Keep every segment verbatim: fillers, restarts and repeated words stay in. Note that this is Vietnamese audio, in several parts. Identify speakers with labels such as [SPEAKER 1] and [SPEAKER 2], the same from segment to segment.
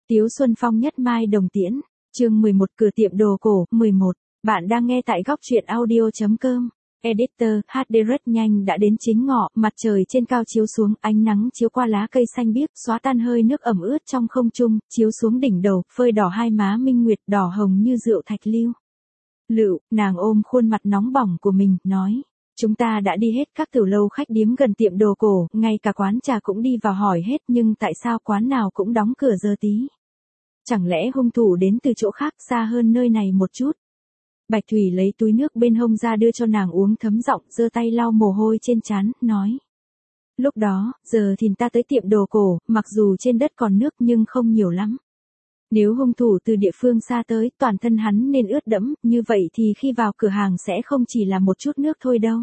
[SPEAKER 1] Tiếu Xuân Phong nhất mai đồng tiễn, chương mười một cửa tiệm đồ cổ, mười một. Bạn đang nghe tại góc truyện audio.com. Editor, hát đê rất nhanh đã đến chính ngọ, mặt trời trên cao chiếu xuống, ánh nắng chiếu qua lá cây xanh biếc, xóa tan hơi nước ẩm ướt trong không trung, chiếu xuống đỉnh đầu, phơi đỏ hai má Minh Nguyệt đỏ hồng như rượu thạch lưu. Lựu, nàng ôm khuôn mặt nóng bỏng của mình, nói. Chúng ta đã đi hết các tiểu lâu khách điếm gần tiệm đồ cổ, ngay cả quán trà cũng đi vào hỏi hết, nhưng tại sao quán nào cũng đóng cửa giờ tí? Chẳng lẽ hung thủ đến từ chỗ khác xa hơn nơi này một chút? Bạch Thủy lấy túi nước bên hông ra đưa cho nàng uống thấm giọng, giơ tay lau mồ hôi trên trán, nói. Lúc đó, giờ thì ta tới tiệm đồ cổ, mặc dù trên đất còn nước nhưng không nhiều lắm. Nếu hung thủ từ địa phương xa tới, toàn thân hắn nên ướt đẫm, như vậy thì khi vào cửa hàng sẽ không chỉ là một chút nước thôi đâu.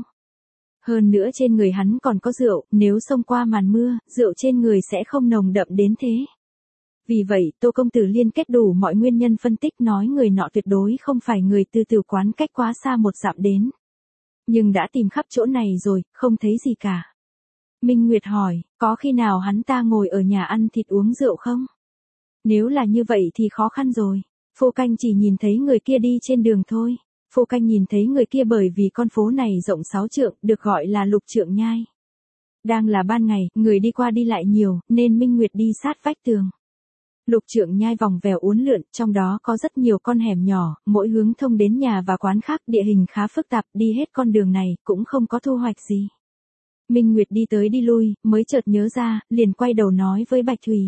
[SPEAKER 1] Hơn nữa trên người hắn còn có rượu, nếu xông qua màn mưa, rượu trên người sẽ không nồng đậm đến thế. Vì vậy, Tô Công Tử liên kết đủ mọi nguyên nhân phân tích nói người nọ tuyệt đối không phải người từ tử quán cách quá xa một dặm đến. Nhưng đã tìm khắp chỗ này rồi, không thấy gì cả. Minh Nguyệt hỏi, có khi nào hắn ta ngồi ở nhà ăn thịt uống rượu không? Nếu là như vậy thì khó khăn rồi. Phu Canh chỉ nhìn thấy người kia đi trên đường thôi. Phu Canh nhìn thấy người kia bởi vì con phố này rộng sáu trượng, được gọi là Lục Trượng Nhai. Đang là ban ngày, người đi qua đi lại nhiều, nên Minh Nguyệt đi sát vách tường. Lục Trượng Nhai vòng vèo uốn lượn, trong đó có rất nhiều con hẻm nhỏ, mỗi hướng thông đến nhà và quán khác, địa hình khá phức tạp, đi hết con đường này, cũng không có thu hoạch gì. Minh Nguyệt đi tới đi lui, mới chợt nhớ ra, liền quay đầu nói với Bạch Thủy.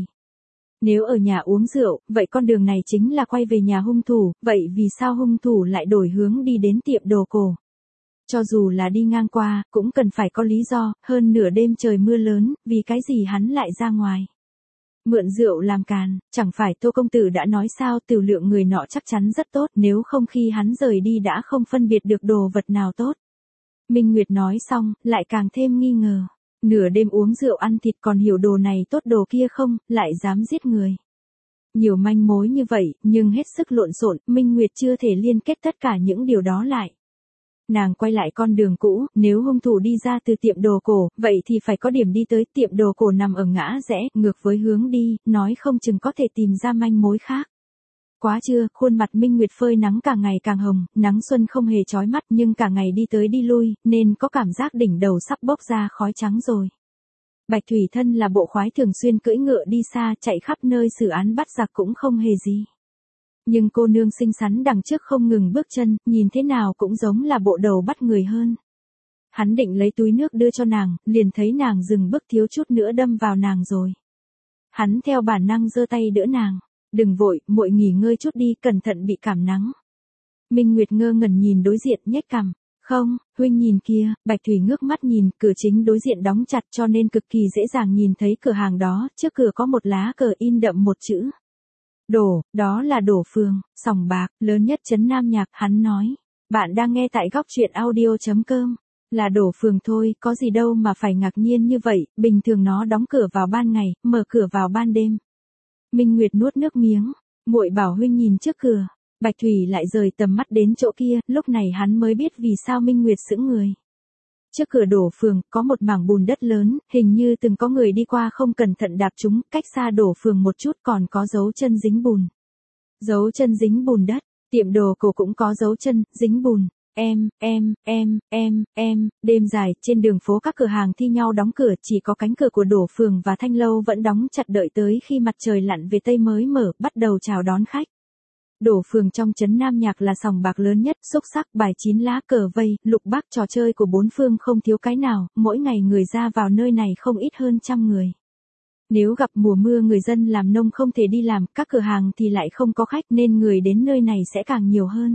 [SPEAKER 1] Nếu ở nhà uống rượu, vậy con đường này chính là quay về nhà hung thủ, vậy vì sao hung thủ lại đổi hướng đi đến tiệm đồ cổ? Cho dù là đi ngang qua, cũng cần phải có lý do, hơn nửa đêm trời mưa lớn, vì cái gì hắn lại ra ngoài? Mượn rượu làm càn, chẳng phải Tô Công Tử đã nói sao tiểu lượng người nọ chắc chắn rất tốt, nếu không khi hắn rời đi đã không phân biệt được đồ vật nào tốt. Minh Nguyệt nói xong, lại càng thêm nghi ngờ. Nửa đêm uống rượu ăn thịt còn hiểu đồ này tốt đồ kia không, lại dám giết người. Nhiều manh mối như vậy, nhưng hết sức lộn xộn, Minh Nguyệt chưa thể liên kết tất cả những điều đó lại. Nàng quay lại con đường cũ, nếu hung thủ đi ra từ tiệm đồ cổ, vậy thì phải có điểm đi tới, tiệm đồ cổ nằm ở ngã rẽ, ngược với hướng đi, nói không chừng có thể tìm ra manh mối khác. Quá trưa, khuôn mặt Minh Nguyệt phơi nắng càng ngày càng hồng, nắng xuân không hề chói mắt nhưng cả ngày đi tới đi lui, nên có cảm giác đỉnh đầu sắp bốc ra khói trắng rồi. Bạch Thủy thân là bộ khoái thường xuyên cưỡi ngựa đi xa, chạy khắp nơi xử án bắt giặc cũng không hề gì. Nhưng cô nương xinh xắn đằng trước không ngừng bước chân, nhìn thế nào cũng giống là bộ đầu bắt người hơn. Hắn định lấy túi nước đưa cho nàng, liền thấy nàng dừng bước thiếu chút nữa đâm vào nàng rồi. Hắn theo bản năng giơ tay đỡ nàng. Đừng vội, muội nghỉ ngơi chút đi, cẩn thận bị cảm nắng. Minh Nguyệt ngơ ngẩn nhìn đối diện, nhếch cằm. Không, huynh nhìn kia, Bạch Thủy ngước mắt nhìn, cửa chính đối diện đóng chặt cho nên cực kỳ dễ dàng nhìn thấy cửa hàng đó, trước cửa có một lá cờ in đậm một chữ. Đổ, đó là Đổ Phường, sòng bạc, lớn nhất trấn Nam Nhạc, hắn nói. Bạn đang nghe tại góc truyện audio.com. Là Đổ Phường thôi, có gì đâu mà phải ngạc nhiên như vậy, bình thường nó đóng cửa vào ban ngày, mở cửa vào ban đêm. Minh Nguyệt nuốt nước miếng, muội bảo huynh nhìn trước cửa. Bạch Thủy lại rời tầm mắt đến chỗ kia, lúc này hắn mới biết vì sao Minh Nguyệt sững người. Trước cửa Đổ Phường, có một mảng bùn đất lớn, hình như từng có người đi qua không cẩn thận đạp chúng, cách xa Đổ Phường một chút còn có dấu chân dính bùn. Dấu chân dính bùn đất, tiệm đồ cổ cũng có dấu chân, dính bùn. Em, em, em, em, em, đêm dài, trên đường phố các cửa hàng thi nhau đóng cửa, chỉ có cánh cửa của Đổ Phường và Thanh Lâu vẫn đóng chặt đợi tới khi mặt trời lặn về Tây mới mở, bắt đầu chào đón khách. Đổ Phường trong trấn Nam Nhạc là sòng bạc lớn nhất, xúc sắc, bài chín lá cờ vây, lục bát trò chơi của bốn phương không thiếu cái nào, mỗi ngày người ra vào nơi này không ít hơn trăm người. Nếu gặp mùa mưa người dân làm nông không thể đi làm, các cửa hàng thì lại không có khách nên người đến nơi này sẽ càng nhiều hơn.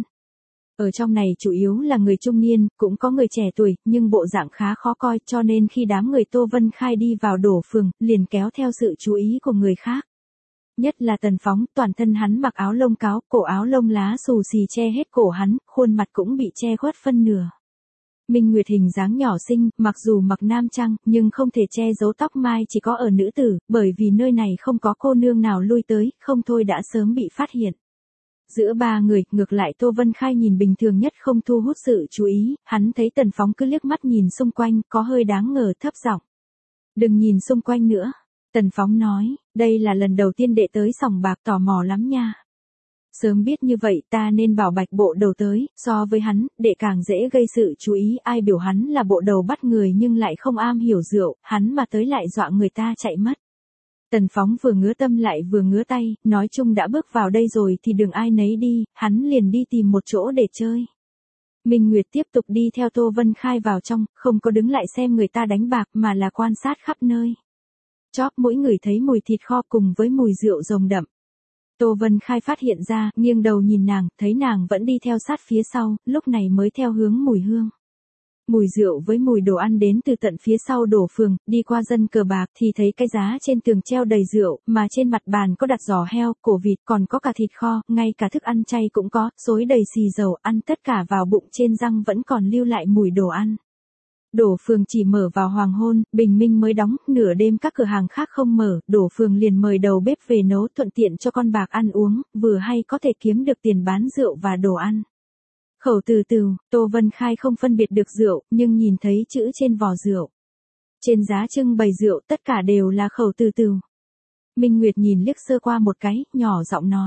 [SPEAKER 1] Ở trong này chủ yếu là người trung niên, cũng có người trẻ tuổi, nhưng bộ dạng khá khó coi cho nên khi đám người Tô Vân Khai đi vào Đổ Phường, liền kéo theo sự chú ý của người khác. Nhất là Tần Phóng, toàn thân hắn mặc áo lông cáo, cổ áo lông lá xù xì che hết cổ hắn, khuôn mặt cũng bị che khuất phân nửa. Minh Nguyệt hình dáng nhỏ xinh, mặc dù mặc nam trang, nhưng không thể che giấu tóc mai chỉ có ở nữ tử, bởi vì nơi này không có cô nương nào lui tới, không thôi đã sớm bị phát hiện. Giữa ba người, ngược lại Tô Vân Khai nhìn bình thường nhất không thu hút sự chú ý, hắn thấy Tần Phóng cứ liếc mắt nhìn xung quanh, có hơi đáng ngờ thấp giọng. Đừng nhìn xung quanh nữa. Tần Phóng nói, đây là lần đầu tiên đệ tới sòng bạc, tò mò lắm nha. Sớm biết như vậy ta nên bảo Bạch bộ đầu tới, so với hắn, đệ càng dễ gây sự chú ý. Ai biểu hắn là bộ đầu bắt người nhưng lại không am hiểu rượu, hắn mà tới lại dọa người ta chạy mất. Tần Phóng vừa ngứa tâm lại vừa ngứa tay, nói chung đã bước vào đây rồi thì đừng ai nấy đi, hắn liền đi tìm một chỗ để chơi. Minh Nguyệt tiếp tục đi theo Tô Vân Khai vào trong, không có đứng lại xem người ta đánh bạc mà là quan sát khắp nơi. Chóp mũi người thấy mùi thịt kho cùng với mùi rượu rồng đậm. Tô Vân Khai phát hiện ra, nghiêng đầu nhìn nàng, thấy nàng vẫn đi theo sát phía sau, lúc này mới theo hướng mùi hương. Mùi rượu với mùi đồ ăn đến từ tận phía sau đổ phường, đi qua dân cờ bạc thì thấy cái giá trên tường treo đầy rượu, mà trên mặt bàn có đặt giò heo, cổ vịt, còn có cả thịt kho, ngay cả thức ăn chay cũng có, xối đầy xì dầu, ăn tất cả vào bụng, trên răng vẫn còn lưu lại mùi đồ ăn. Đổ phường chỉ mở vào hoàng hôn, bình minh mới đóng, nửa đêm các cửa hàng khác không mở, đổ phường liền mời đầu bếp về nấu thuận tiện cho con bạc ăn uống, vừa hay có thể kiếm được tiền bán rượu và đồ ăn. Khẩu từ từ, Tô Vân Khai không phân biệt được rượu, nhưng nhìn thấy chữ trên vò rượu. Trên giá trưng bày rượu tất cả đều là khẩu từ từ. Minh Nguyệt nhìn liếc sơ qua một cái, nhỏ giọng nói.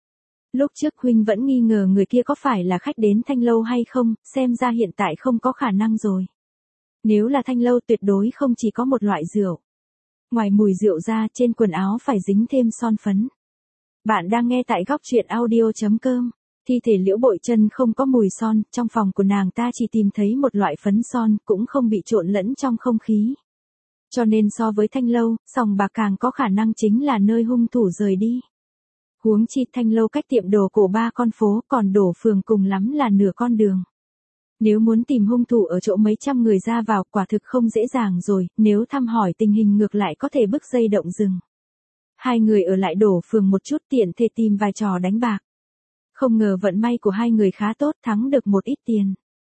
[SPEAKER 1] Lúc trước huynh vẫn nghi ngờ người kia có phải là khách đến Thanh Lâu hay không, xem ra hiện tại không có khả năng rồi. Nếu là Thanh Lâu tuyệt đối không chỉ có một loại rượu. Ngoài mùi rượu ra, trên quần áo phải dính thêm son phấn. Bạn đang nghe tại góc truyện audio chấm com. Thi thể Liễu Bội Chân không có mùi son, trong phòng của nàng ta chỉ tìm thấy một loại phấn son, cũng không bị trộn lẫn trong không khí. Cho nên so với Thanh Lâu, sòng bạc càng có khả năng chính là nơi hung thủ rời đi. Huống chi Thanh Lâu cách tiệm đồ cổ ba con phố, còn đổ phường cùng lắm là nửa con đường. Nếu muốn tìm hung thủ ở chỗ mấy trăm người ra vào, quả thực không dễ dàng rồi, nếu thăm hỏi tình hình ngược lại có thể bứt dây động rừng. Hai người ở lại đổ phường một chút tiện thể tìm vài trò đánh bạc. Không ngờ vận may của hai người khá tốt, thắng được một ít tiền.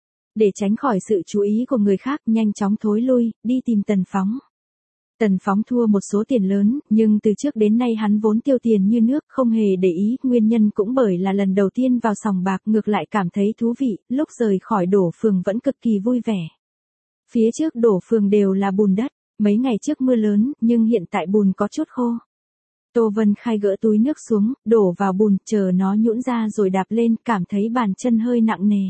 [SPEAKER 1] Để tránh khỏi sự chú ý của người khác, nhanh chóng thối lui, đi tìm Tần Phóng. Tần Phóng thua một số tiền lớn, nhưng từ trước đến nay hắn vốn tiêu tiền như nước, không hề để ý, nguyên nhân cũng bởi là lần đầu tiên vào sòng bạc, ngược lại cảm thấy thú vị, lúc rời khỏi đổ phường vẫn cực kỳ vui vẻ. Phía trước đổ phường đều là bùn đất, mấy ngày trước mưa lớn, nhưng hiện tại bùn có chút khô. Tô Vân Khai gỡ túi nước xuống, đổ vào bùn, chờ nó nhũn ra rồi đạp lên, cảm thấy bàn chân hơi nặng nề.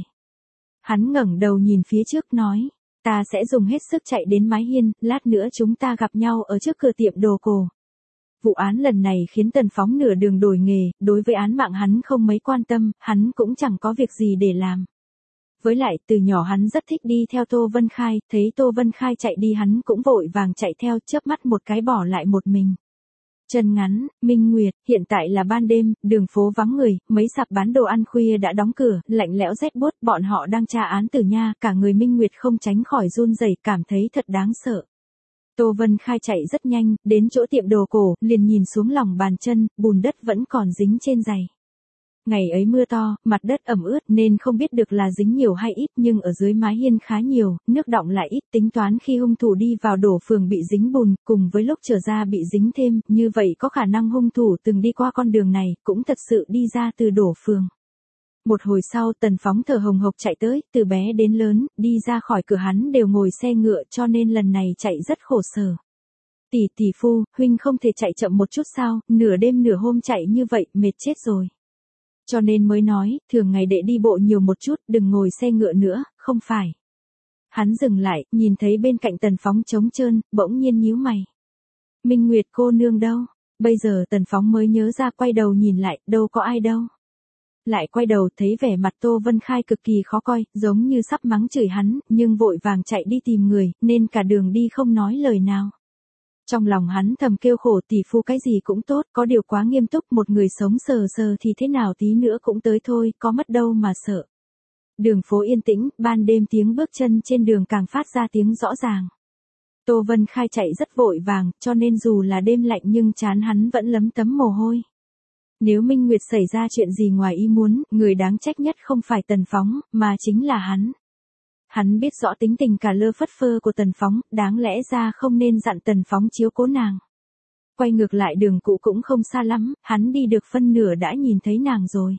[SPEAKER 1] Hắn ngẩng đầu nhìn phía trước nói, ta sẽ dùng hết sức chạy đến mái hiên, lát nữa chúng ta gặp nhau ở trước cửa tiệm đồ cổ. Vụ án lần này khiến Tần Phóng nửa đường đổi nghề, đối với án mạng hắn không mấy quan tâm, hắn cũng chẳng có việc gì để làm. Với lại, từ nhỏ hắn rất thích đi theo Tô Vân Khai, thấy Tô Vân Khai chạy đi hắn cũng vội vàng chạy theo, chớp mắt một cái bỏ lại một mình. Chân ngắn, Minh Nguyệt, hiện tại là ban đêm, đường phố vắng người, mấy sạp bán đồ ăn khuya đã đóng cửa, lạnh lẽo rét buốt, bọn họ đang tra án tử nha, cả người Minh Nguyệt không tránh khỏi run rẩy, cảm thấy thật đáng sợ. Tô Vân Khai chạy rất nhanh, đến chỗ tiệm đồ cổ, liền nhìn xuống lòng bàn chân, bùn đất vẫn còn dính trên giày. Ngày ấy mưa to, mặt đất ẩm ướt nên không biết được là dính nhiều hay ít, nhưng ở dưới mái hiên khá nhiều, nước đọng lại ít, tính toán khi hung thủ đi vào đổ phường bị dính bùn, cùng với lúc trở ra bị dính thêm, như vậy có khả năng hung thủ từng đi qua con đường này, cũng thật sự đi ra từ đổ phường. Một hồi sau Tần Phóng thở hồng hộc chạy tới, từ bé đến lớn, đi ra khỏi cửa hắn đều ngồi xe ngựa cho nên lần này chạy rất khổ sở. Tỷ tỷ phu, huynh không thể chạy chậm một chút sao, nửa đêm nửa hôm chạy như vậy, mệt chết rồi. Cho nên mới nói, thường ngày đệ đi bộ nhiều một chút, đừng ngồi xe ngựa nữa, không phải. Hắn dừng lại, nhìn thấy bên cạnh Tần Phóng trống trơn, bỗng nhiên nhíu mày. Minh Nguyệt cô nương đâu? Bây giờ Tần Phóng mới nhớ ra, quay đầu nhìn lại, đâu có ai đâu. Lại quay đầu thấy vẻ mặt Tô Vân Khai cực kỳ khó coi, giống như sắp mắng chửi hắn, nhưng vội vàng chạy đi tìm người, nên cả đường đi không nói lời nào. Trong lòng hắn thầm kêu khổ, tỷ phu cái gì cũng tốt, có điều quá nghiêm túc, một người sống sờ sờ thì thế nào tí nữa cũng tới thôi, có mất đâu mà sợ. Đường phố yên tĩnh, ban đêm tiếng bước chân trên đường càng phát ra tiếng rõ ràng. Tô Vân Khai chạy rất vội vàng, cho nên dù là đêm lạnh nhưng trán hắn vẫn lấm tấm mồ hôi. Nếu Minh Nguyệt xảy ra chuyện gì ngoài ý muốn, người đáng trách nhất không phải Tần Phóng, mà chính là hắn. Hắn biết rõ tính tình cả lơ phất phơ của Tần Phóng, đáng lẽ ra không nên dặn Tần Phóng chiếu cố nàng. Quay ngược lại đường cũ cũng không xa lắm, hắn đi được phân nửa đã nhìn thấy nàng rồi.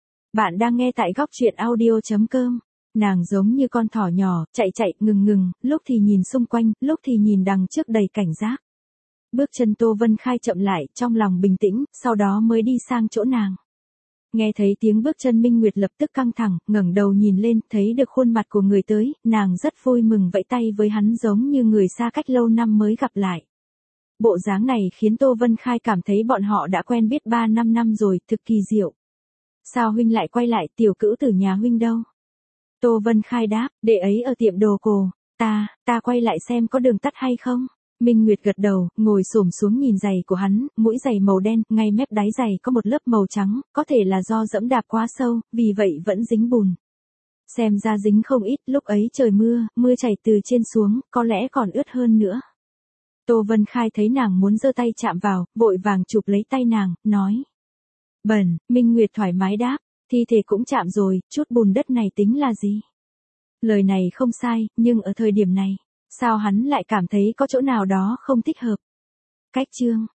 [SPEAKER 1] Bạn đang nghe tại góc truyện audio chấm com. Nàng giống như con thỏ nhỏ, chạy chạy, ngừng ngừng, lúc thì nhìn xung quanh, lúc thì nhìn đằng trước đầy cảnh giác. Bước chân Tô Vân Khai chậm lại, trong lòng bình tĩnh, sau đó mới đi sang chỗ nàng. Nghe thấy tiếng bước chân Minh Nguyệt lập tức căng thẳng, ngẩng đầu nhìn lên, thấy được khuôn mặt của người tới, nàng rất vui mừng vẫy tay với hắn giống như người xa cách lâu năm mới gặp lại. Bộ dáng này khiến Tô Vân Khai cảm thấy bọn họ đã quen biết ba năm năm rồi, thực kỳ diệu. Sao huynh lại quay lại, tiểu cữu tử nhà huynh đâu? Tô Vân Khai đáp, đệ ấy ở tiệm đồ cổ, ta, ta quay lại xem có đường tắt hay không? Minh Nguyệt gật đầu, ngồi xổm xuống nhìn giày của hắn, mũi giày màu đen, ngay mép đáy giày có một lớp màu trắng, có thể là do dẫm đạp quá sâu, vì vậy vẫn dính bùn. Xem ra dính không ít, lúc ấy trời mưa, mưa chảy từ trên xuống, có lẽ còn ướt hơn nữa. Tô Vân Khai thấy nàng muốn giơ tay chạm vào, vội vàng chụp lấy tay nàng, nói. Bẩn, Minh Nguyệt thoải mái đáp, thi thể cũng chạm rồi, chút bùn đất này tính là gì? Lời này không sai, nhưng ở thời điểm này, sao hắn lại cảm thấy có chỗ nào đó không thích hợp? Cách chương